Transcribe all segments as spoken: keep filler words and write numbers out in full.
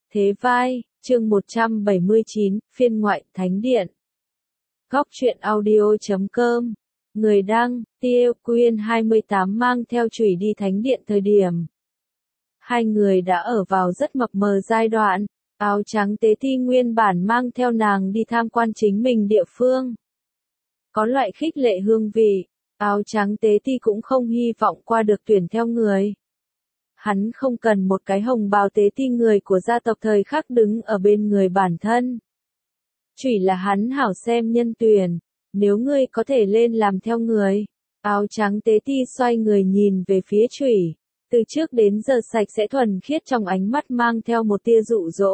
Thế vai, chương một trăm bảy mươi chín, phiên ngoại, Thánh Điện. Góc truyện audio chấm com. Người đăng, Tiêu Quyên hai mươi tám mang theo chùy đi Thánh Điện thời điểm. Hai người đã ở vào rất mập mờ giai đoạn, áo trắng tế ti nguyên bản mang theo nàng đi tham quan chính mình địa phương. Có loại khích lệ hương vị, áo trắng tế ti cũng không hy vọng qua được tuyển theo người. Hắn không cần một cái hồng bào tế ti người của gia tộc thời khắc đứng ở bên người bản thân. Chủy là hắn hảo xem nhân tuyển, nếu ngươi có thể lên làm theo người. Áo trắng tế ti xoay người nhìn về phía chủy, từ trước đến giờ sạch sẽ thuần khiết trong ánh mắt mang theo một tia dụ dỗ.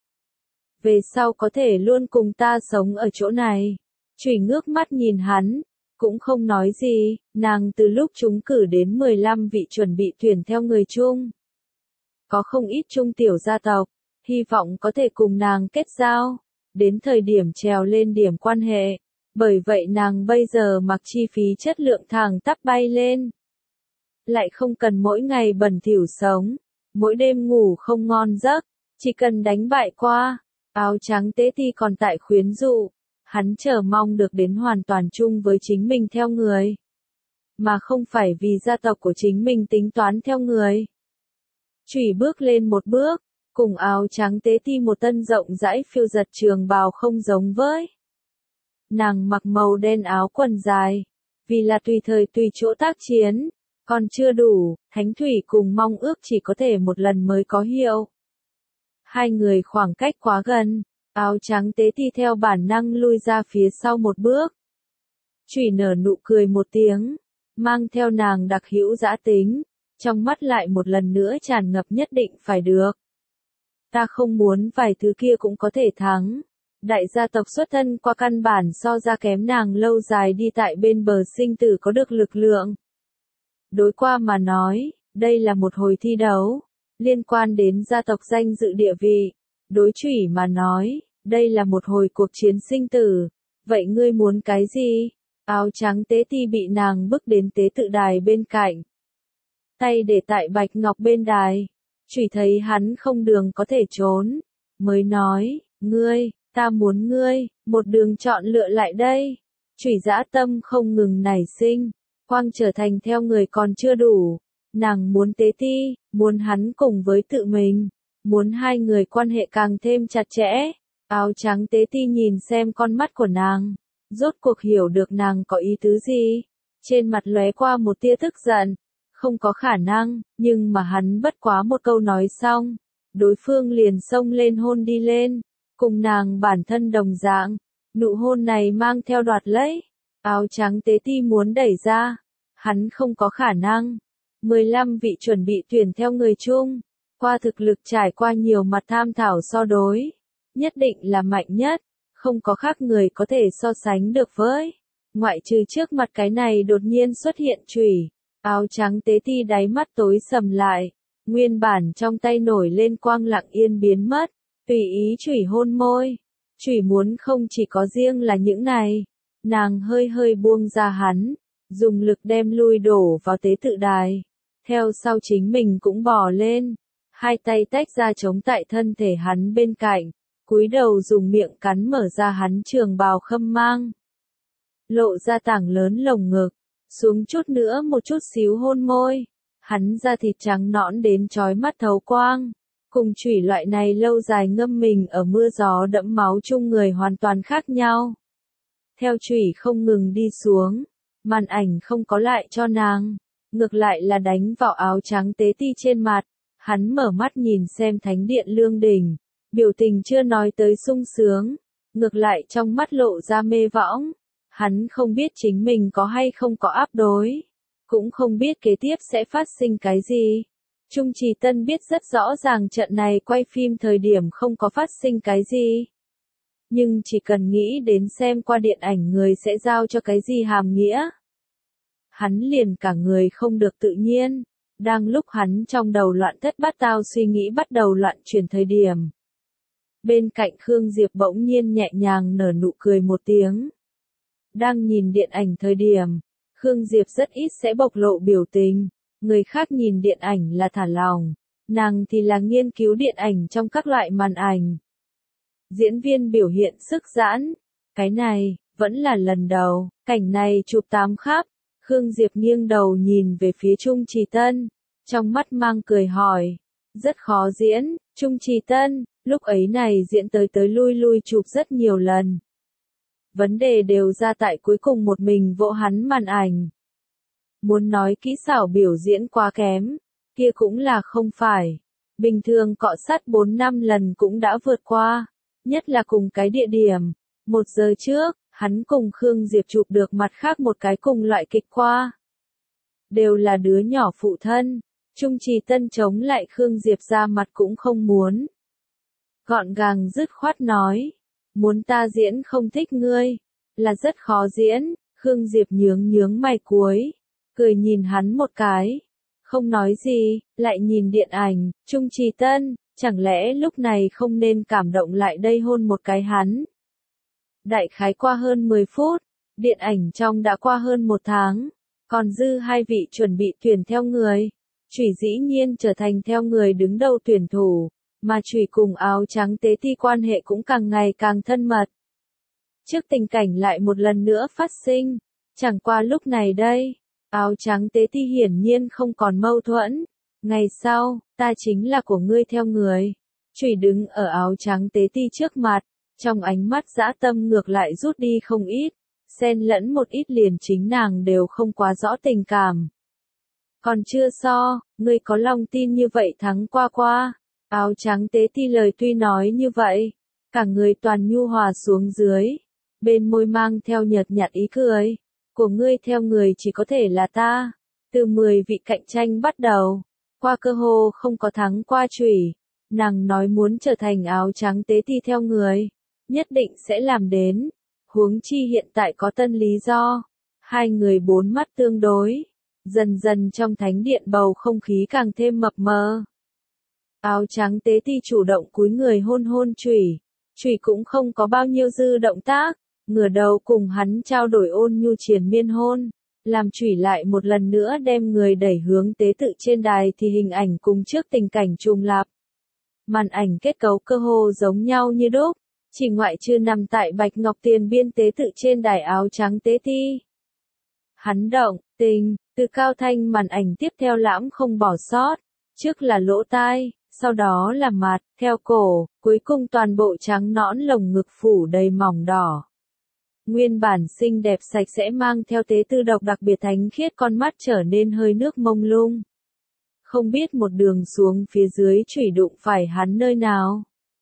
Về sau có thể luôn cùng ta sống ở chỗ này. Chủy ngước mắt nhìn hắn, cũng không nói gì, nàng từ lúc chúng cử đến mười lăm vị chuẩn bị tuyển theo người chung. Có không ít trung tiểu gia tộc, hy vọng có thể cùng nàng kết giao, đến thời điểm trèo lên điểm quan hệ, bởi vậy nàng bây giờ mặc chi phí chất lượng thẳng tắp bay lên. Lại không cần mỗi ngày bẩn thỉu sống, mỗi đêm ngủ không ngon giấc, chỉ cần đánh bại qua, áo trắng tế ti còn tại khuyến dụ. Hắn chờ mong được đến hoàn toàn chung với chính mình theo người. Mà không phải vì gia tộc của chính mình tính toán theo người. Chủy bước lên một bước, cùng áo trắng tế ti một tân rộng rãi phiêu giật trường bào không giống với. Nàng mặc màu đen áo quần dài, vì là tùy thời tùy chỗ tác chiến, còn chưa đủ, thánh thủy cùng mong ước chỉ có thể một lần mới có hiệu. Hai người khoảng cách quá gần. Áo trắng tế ti theo bản năng lui ra phía sau một bước. Chủy nở nụ cười một tiếng, mang theo nàng đặc hữu dã tính, trong mắt lại một lần nữa tràn ngập nhất định phải được. Ta không muốn vài thứ kia cũng có thể thắng. Đại gia tộc xuất thân qua căn bản so ra kém nàng lâu dài đi tại bên bờ sinh tử có được lực lượng. Đối qua mà nói, đây là một hồi thi đấu, liên quan đến gia tộc danh dự địa vị. Đối chủy mà nói, đây là một hồi cuộc chiến sinh tử. Vậy ngươi muốn cái gì? Áo trắng tế ti bị nàng bước đến tế tự đài bên cạnh. Tay để tại bạch ngọc bên đài. Chủy thấy hắn không đường có thể trốn. Mới nói, ngươi, ta muốn ngươi, một đường chọn lựa lại đây. Chủy dã tâm không ngừng nảy sinh. Quang trở thành theo người còn chưa đủ. Nàng muốn tế ti, muốn hắn cùng với tự mình. Muốn hai người quan hệ càng thêm chặt chẽ. Áo trắng tế ti nhìn xem con mắt của nàng, rốt cuộc hiểu được nàng có ý tứ gì. Trên mặt lóe qua một tia tức giận, không có khả năng, nhưng mà hắn bất quá một câu nói xong, đối phương liền xông lên hôn đi lên, cùng nàng bản thân đồng dạng, nụ hôn này mang theo đoạt lấy. Áo trắng tế ti muốn đẩy ra, hắn không có khả năng. mười lăm vị chuẩn bị tuyển theo người chung. Qua thực lực trải qua nhiều mặt tham thảo so đối, nhất định là mạnh nhất, không có khác người có thể so sánh được với. Ngoại trừ trước mặt cái này đột nhiên xuất hiện chủy, áo trắng tế ti đáy mắt tối sầm lại, nguyên bản trong tay nổi lên quang lặng yên biến mất, tùy ý chủy hôn môi. Chủy muốn không chỉ có riêng là những này, nàng hơi hơi buông ra hắn, dùng lực đem lui đổ vào tế tự đài, theo sau chính mình cũng bò lên. Hai tay tách ra chống tại thân thể hắn bên cạnh, cúi đầu dùng miệng cắn mở ra hắn trường bào khâm mang. Lộ ra tảng lớn lồng ngực, xuống chút nữa một chút xíu hôn môi. Hắn da thịt trắng nõn đến chói mắt thấu quang. Cùng chủy loại này lâu dài ngâm mình ở mưa gió đẫm máu chung người hoàn toàn khác nhau. Theo chủy không ngừng đi xuống, màn ảnh không có lại cho nàng, ngược lại là đánh vào áo trắng tế ti trên mặt. Hắn mở mắt nhìn xem thánh điện lương đình, biểu tình chưa nói tới sung sướng, ngược lại trong mắt lộ ra mê võng. Hắn không biết chính mình có hay không có áp đối, cũng không biết kế tiếp sẽ phát sinh cái gì. Trung Trì Tân biết rất rõ ràng trận này quay phim thời điểm không có phát sinh cái gì. Nhưng chỉ cần nghĩ đến xem qua điện ảnh người sẽ giao cho cái gì hàm nghĩa. Hắn liền cả người không được tự nhiên. Đang lúc hắn trong đầu loạn thất bát tao suy nghĩ bắt đầu loạn chuyển thời điểm. Bên cạnh Khương Diệp bỗng nhiên nhẹ nhàng nở nụ cười một tiếng. Đang nhìn điện ảnh thời điểm, Khương Diệp rất ít sẽ bộc lộ biểu tình, người khác nhìn điện ảnh là thả lòng, nàng thì là nghiên cứu điện ảnh trong các loại màn ảnh. Diễn viên biểu hiện sức giãn, cái này, vẫn là lần đầu, cảnh này chụp tám khắp, Khương Diệp nghiêng đầu nhìn về phía Trung Trì Tân, trong mắt mang cười hỏi, rất khó diễn, Trung Trì Tân, lúc ấy này diễn tới tới lui lui chụp rất nhiều lần. Vấn đề đều ra tại cuối cùng một mình vỗ hắn màn ảnh. Muốn nói kỹ xảo biểu diễn quá kém, kia cũng là không phải. Bình thường cọ sát bốn năm lần cũng đã vượt qua, nhất là cùng cái địa điểm. Một giờ trước, hắn cùng Khương Diệp chụp được mặt khác một cái cùng loại kịch qua. Đều là đứa nhỏ phụ thân, Trung Trì Tân chống lại Khương Diệp ra mặt cũng không muốn. Gọn gàng dứt khoát nói, muốn ta diễn không thích ngươi, là rất khó diễn, Khương Diệp nhướng nhướng mày cuối, cười nhìn hắn một cái, không nói gì, lại nhìn điện ảnh, Trung Trì Tân, chẳng lẽ lúc này không nên cảm động lại đây hôn một cái hắn. Đại khái qua hơn mười phút, điện ảnh trong đã qua hơn một tháng, còn dư hai vị chuẩn bị tuyển theo người. Chủy dĩ nhiên trở thành theo người đứng đầu tuyển thủ, mà Chủy cùng áo trắng tế ti quan hệ cũng càng ngày càng thân mật. Trước tình cảnh lại một lần nữa phát sinh, chẳng qua lúc này đây, áo trắng tế ti hiển nhiên không còn mâu thuẫn. Ngày sau, ta chính là của ngươi theo người. Chủy đứng ở áo trắng tế ti trước mặt, trong ánh mắt dã tâm ngược lại rút đi không ít, xen lẫn một ít liền chính nàng đều không quá rõ tình cảm. Còn chưa so, ngươi có lòng tin như vậy thắng qua qua. Áo trắng tế ti lời tuy nói như vậy, cả người toàn nhu hòa xuống dưới, bên môi mang theo nhợt nhạt ý cười, của ngươi theo người chỉ có thể là ta. Từ mười vị cạnh tranh bắt đầu, qua cơ hồ không có thắng qua Chủy, nàng nói muốn trở thành áo trắng tế ti theo người, nhất định sẽ làm đến, huống chi hiện tại có tân lý do. Hai người bốn mắt tương đối, dần dần trong thánh điện bầu không khí càng thêm mập mờ. Áo trắng tế ti chủ động cúi người hôn hôn Chủy, Chủy cũng không có bao nhiêu dư động tác, ngửa đầu cùng hắn trao đổi ôn nhu triền miên hôn, làm Chủy lại một lần nữa đem người đẩy hướng tế tự trên đài thì hình ảnh cùng trước tình cảnh trùng lặp. Màn ảnh kết cấu cơ hồ giống nhau như đúc, chỉ ngoại trừ nằm tại bạch ngọc tiền biên tế tự trên đài áo trắng tế ti. Hắn động, tình, từ cao thanh màn ảnh tiếp theo lãm không bỏ sót, trước là lỗ tai, sau đó là mặt, theo cổ, cuối cùng toàn bộ trắng nõn lồng ngực phủ đầy mỏng đỏ. Nguyên bản xinh đẹp sạch sẽ mang theo tế tư độc đặc biệt thánh khiết con mắt trở nên hơi nước mông lung. Không biết một đường xuống phía dưới Chủy đụng phải hắn nơi nào.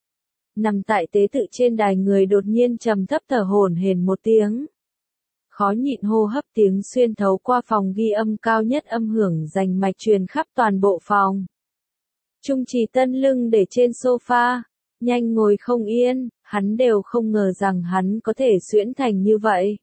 Nằm tại tế tự trên đài người đột nhiên trầm thấp thở hổn hển một tiếng. Khó nhịn hô hấp tiếng xuyên thấu qua phòng ghi âm cao nhất âm hưởng rành mạch truyền khắp toàn bộ phòng. Trung Trì Tân lưng để trên sofa, nhanh ngồi không yên, hắn đều không ngờ rằng hắn có thể xuyễn thành như vậy.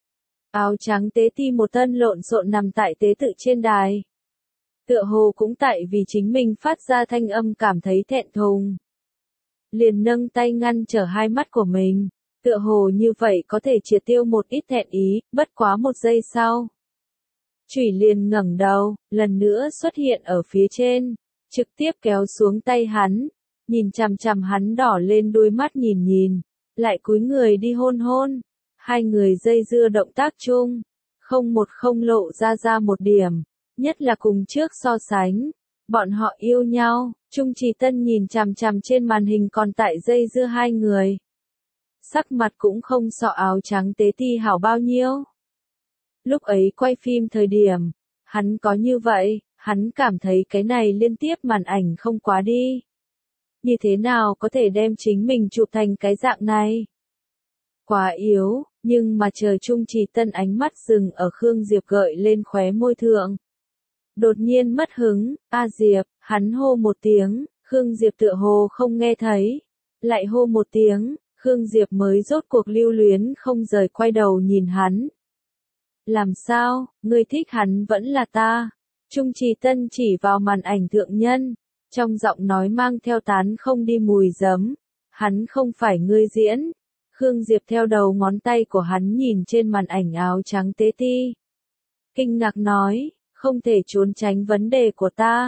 Áo trắng tế ti một thân lộn xộn nằm tại tế tự trên đài. Tựa hồ cũng tại vì chính mình phát ra thanh âm cảm thấy thẹn thùng. Liền nâng tay ngăn trở hai mắt của mình, tựa hồ như vậy có thể triệt tiêu một ít thẹn ý, bất quá một giây sau. Chủy liền ngẩng đầu, lần nữa xuất hiện ở phía trên, trực tiếp kéo xuống tay hắn, nhìn chằm chằm hắn đỏ lên đôi mắt nhìn nhìn, lại cúi người đi hôn hôn. Hai người dây dưa động tác chung, không một không lộ ra ra một điểm, nhất là cùng trước so sánh. Bọn họ yêu nhau, Trung Trì Tân nhìn chằm chằm trên màn hình còn tại dây dưa hai người. Sắc mặt cũng không so áo trắng tế ti hảo bao nhiêu. Lúc ấy quay phim thời điểm, hắn có như vậy, hắn cảm thấy cái này liên tiếp màn ảnh không quá đi. Như thế nào có thể đem chính mình chụp thành cái dạng này? Quá yếu, nhưng mà chờ Trung Trì Tân ánh mắt dừng ở Khương Diệp gợi lên khóe môi thượng. Đột nhiên mất hứng, a Diệp, hắn hô một tiếng, Khương Diệp tựa hồ không nghe thấy. Lại hô một tiếng, Khương Diệp mới rốt cuộc lưu luyến không rời quay đầu nhìn hắn. Làm sao, ngươi thích hắn vẫn là ta? Trung Trì Tân chỉ vào màn ảnh thượng nhân, trong giọng nói mang theo tán không đi mùi giấm. Hắn không phải ngươi diễn. Khương Diệp theo đầu ngón tay của hắn nhìn trên màn ảnh áo trắng tế ti. Kinh ngạc nói, không thể trốn tránh vấn đề của ta.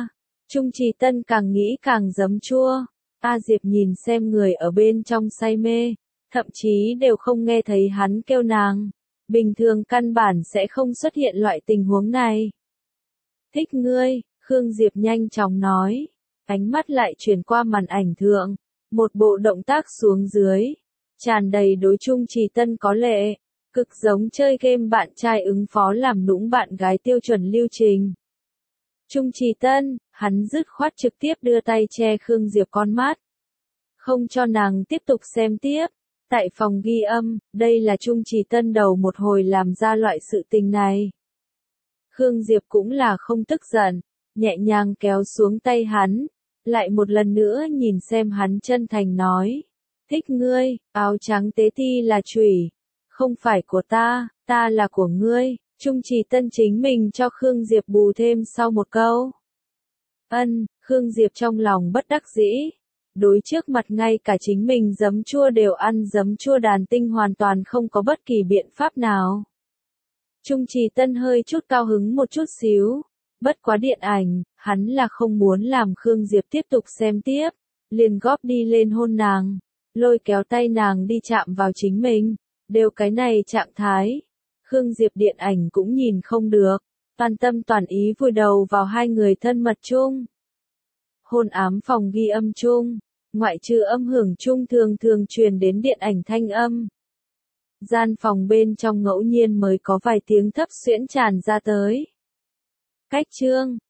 Trung Trì Tân càng nghĩ càng giấm chua. A Diệp nhìn xem người ở bên trong say mê, thậm chí đều không nghe thấy hắn kêu nàng. Bình thường căn bản sẽ không xuất hiện loại tình huống này. Thích ngươi, Khương Diệp nhanh chóng nói. Ánh mắt lại chuyển qua màn ảnh thượng. Một bộ động tác xuống dưới. Tràn đầy đối Trung Trì Tân có lệ. Cực giống chơi game bạn trai ứng phó làm nũng bạn gái tiêu chuẩn lưu trình. Trung Trì Tân, hắn dứt khoát trực tiếp đưa tay che Khương Diệp con mắt. Không cho nàng tiếp tục xem tiếp. Tại phòng ghi âm, đây là Trung Trì Tân đầu một hồi làm ra loại sự tình này. Khương Diệp cũng là không tức giận, nhẹ nhàng kéo xuống tay hắn, lại một lần nữa nhìn xem hắn chân thành nói. Thích ngươi, áo trắng tế ti là chủy, không phải của ta, ta là của ngươi. Trung Trì Tân chính mình cho Khương Diệp bù thêm sau một câu. Ân, Khương Diệp trong lòng bất đắc dĩ. Đối trước mặt ngay cả chính mình giấm chua đều ăn giấm chua đàn tinh hoàn toàn không có bất kỳ biện pháp nào. Trung Trì Tân hơi chút cao hứng một chút xíu. Bất quá điện ảnh, hắn là không muốn làm Khương Diệp tiếp tục xem tiếp. Liền góp đi lên hôn nàng. Lôi kéo tay nàng đi chạm vào chính mình. Đều cái này trạng thái. Khương Diệp điện ảnh cũng nhìn không được. Toàn tâm toàn ý vùi đầu vào hai người thân mật chung. Hôn ám phòng ghi âm chung, ngoại trừ âm hưởng chung thường thường truyền đến điện ảnh thanh âm. Gian phòng bên trong ngẫu nhiên mới có vài tiếng thấp xuyễn tràn ra tới. Cách chương,